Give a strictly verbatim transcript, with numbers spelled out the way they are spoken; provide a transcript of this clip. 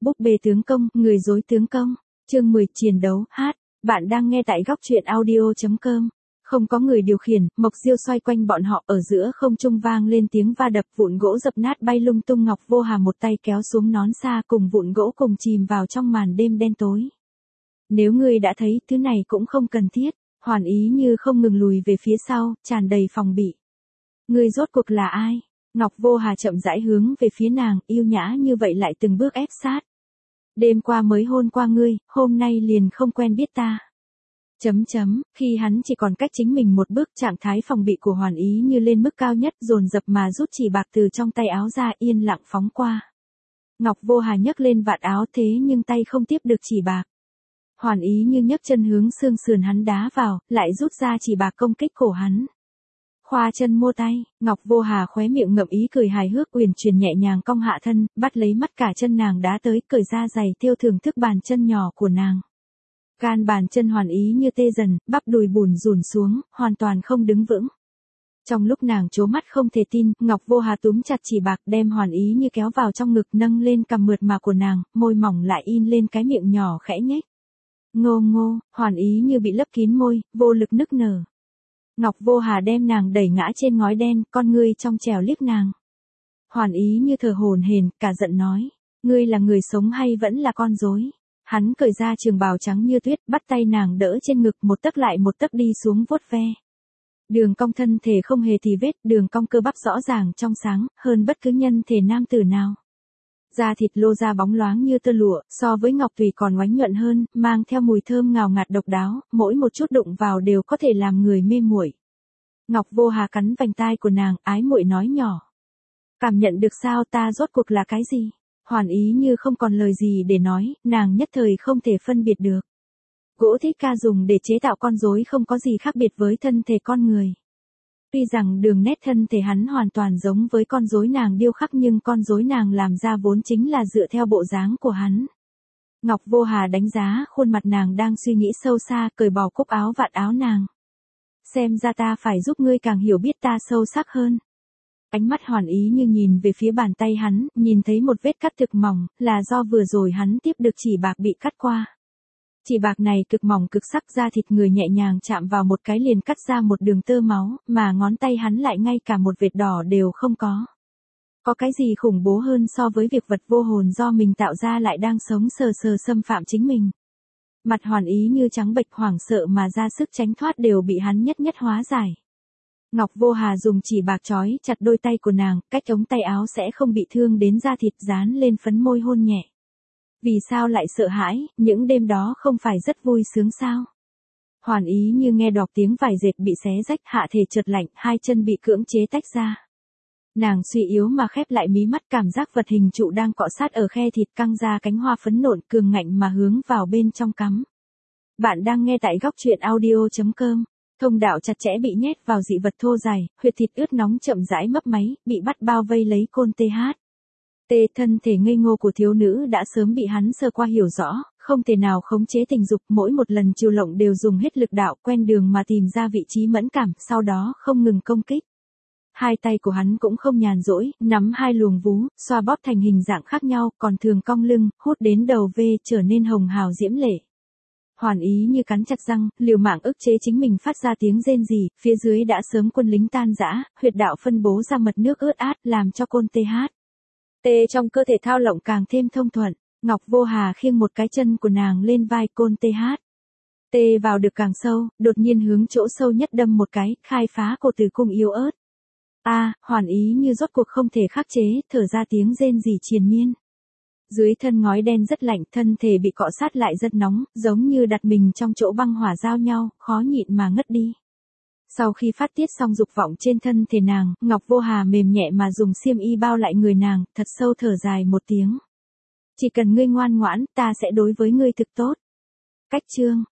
búp bê tướng công, người dối tướng công. Chương mười, chiến đấu, hát. Bạn đang nghe tại góc truyện audio.com. Không có người điều khiển, mộc diêu xoay quanh bọn họ, ở giữa không trung vang lên tiếng va đập, vụn gỗ dập nát bay lung tung. Ngọc Vô Hà một tay kéo xuống nón xa, cùng vụn gỗ cùng chìm vào trong màn đêm đen tối. Nếu ngươi đã thấy, thứ này cũng không cần thiết. Hoàn Ý Như không ngừng lùi về phía sau, tràn đầy phòng bị. Ngươi rốt cuộc là ai? Ngọc Vô Hà chậm rãi hướng về phía nàng, yêu nhã như vậy lại từng bước ép sát. Đêm qua mới hôn qua ngươi, hôm nay liền không quen biết ta. Chấm chấm, khi hắn chỉ còn cách chính mình một bước, trạng thái phòng bị của Hoàn Ý Như lên mức cao nhất, dồn dập mà rút chỉ bạc từ trong tay áo ra, yên lặng phóng qua. Ngọc Vô Hà nhấc lên vạt áo, thế nhưng tay không tiếp được chỉ bạc. Hoàn Ý Như nhấc chân hướng xương sườn hắn đá vào, lại rút ra chỉ bạc công kích cổ hắn. Khoa chân mua tay, Ngọc Vô Hà khóe miệng ngậm ý cười hài hước, uyển chuyển nhẹ nhàng cong hạ thân, bắt lấy mắt cả chân nàng đá tới, cởi ra giày tiêu thưởng thức bàn chân nhỏ của nàng. Gan bàn chân Hoàn Ý Như tê dần, bắp đùi bùn rùn xuống, hoàn toàn không đứng vững. Trong lúc nàng trố mắt không thể tin, Ngọc Vô Hà túm chặt chỉ bạc, đem Hoàn Ý Như kéo vào trong ngực, nâng lên cằm mượt mà của nàng, môi mỏng lại in lên cái miệng nhỏ khẽ nhếch. Ngô ngô, Hoàn Ý Như bị lấp kín môi, vô lực nức nở. Ngọc Vô Hà đem nàng đẩy ngã trên ngói đen, con ngươi trong trẻo liếc nàng. Hoàn Ý Như thở hổn hển, cả giận nói, ngươi là người sống hay vẫn là con rối? Hắn cởi ra trường bào trắng như tuyết, bắt tay nàng đỡ trên ngực, một tấc lại một tấc đi xuống vuốt ve. Đường cong thân thể không hề tì vết, đường cong cơ bắp rõ ràng trong sáng, hơn bất cứ nhân thể nam tử nào. Da thịt lô ra bóng loáng như tơ lụa, so với ngọc thủy còn oánh nhuận hơn, mang theo mùi thơm ngào ngạt độc đáo, mỗi một chút đụng vào đều có thể làm người mê muội. Ngọc Vô Hà cắn vành tai của nàng, ái muội nói nhỏ. Cảm nhận được sao, ta rốt cuộc là cái gì? Hoàn Ý Như không còn lời gì để nói, nàng nhất thời không thể phân biệt được. Gỗ thích ca dùng để chế tạo con rối không có gì khác biệt với thân thể con người. Tuy rằng đường nét thân thể hắn hoàn toàn giống với con rối nàng điêu khắc, nhưng con rối nàng làm ra vốn chính là dựa theo bộ dáng của hắn. Ngọc Vô Hà đánh giá khuôn mặt nàng đang suy nghĩ sâu xa, cởi bỏ cúc áo vạt áo nàng. Xem ra ta phải giúp ngươi càng hiểu biết ta sâu sắc hơn. Ánh mắt Hoàn Ý Như nhìn về phía bàn tay hắn, nhìn thấy một vết cắt thực mỏng, là do vừa rồi hắn tiếp được chỉ bạc bị cắt qua. Chỉ bạc này cực mỏng cực sắc, da thịt người nhẹ nhàng chạm vào một cái liền cắt ra một đường tơ máu, mà ngón tay hắn lại ngay cả một vệt đỏ đều không có. Có cái gì khủng bố hơn so với việc vật vô hồn do mình tạo ra lại đang sống sờ sờ xâm phạm chính mình. Mặt Hoàn Ý Như trắng bệch, hoảng sợ mà ra sức tránh thoát đều bị hắn nhất nhất hóa giải. Ngọc Vô Hà dùng chỉ bạc trói chặt đôi tay của nàng, cách ống tay áo sẽ không bị thương đến da thịt, dán lên phấn môi hôn nhẹ. Vì sao lại sợ hãi, những đêm đó không phải rất vui sướng sao? Hoàn Ý Như nghe đọc tiếng vải dệt bị xé rách, hạ thể chợt lạnh, hai chân bị cưỡng chế tách ra. Nàng suy yếu mà khép lại mí mắt, cảm giác vật hình trụ đang cọ sát ở khe thịt, căng ra cánh hoa phấn nộn, cường ngạnh mà hướng vào bên trong cắm. Bạn đang nghe tại góc truyện audio.com. Thông đạo chặt chẽ bị nhét vào dị vật thô dài, huyệt thịt ướt nóng chậm rãi mấp máy, bị bắt bao vây lấy côn tê hát. Tê thân thể ngây ngô của thiếu nữ đã sớm bị hắn sơ qua hiểu rõ, không thể nào khống chế tình dục, mỗi một lần chiều lộng đều dùng hết lực đạo, quen đường mà tìm ra vị trí mẫn cảm, sau đó không ngừng công kích. Hai tay của hắn cũng không nhàn rỗi, nắm hai luồng vú, xoa bóp thành hình dạng khác nhau, còn thường cong lưng, hút đến đầu vê trở nên hồng hào diễm lệ. Hoàn Ý Như cắn chặt răng, liều mạng ức chế chính mình phát ra tiếng rên rỉ, phía dưới đã sớm quân lính tan rã, huyệt đạo phân bố ra mật nước ướt át, làm cho côn tê hát. Tê trong cơ thể thao lộng càng thêm thông thuận. Ngọc Vô Hà khiêng một cái chân của nàng lên vai côn tê hát. Tê vào được càng sâu, đột nhiên hướng chỗ sâu nhất đâm một cái, khai phá cổ tử cung yếu ớt. A, à, Hoàn Ý Như rốt cuộc không thể khắc chế, thở ra tiếng rên rỉ triền miên. Dưới thân ngói đen rất lạnh, thân thể bị cọ sát lại rất nóng, giống như đặt mình trong chỗ băng hỏa giao nhau, khó nhịn mà ngất đi. Sau khi phát tiết xong dục vọng trên thân thể nàng, Ngọc Vô Hà mềm nhẹ mà dùng xiêm y bao lại người nàng, thật sâu thở dài một tiếng. Chỉ cần ngươi ngoan ngoãn, ta sẽ đối với ngươi thực tốt. Cách chương.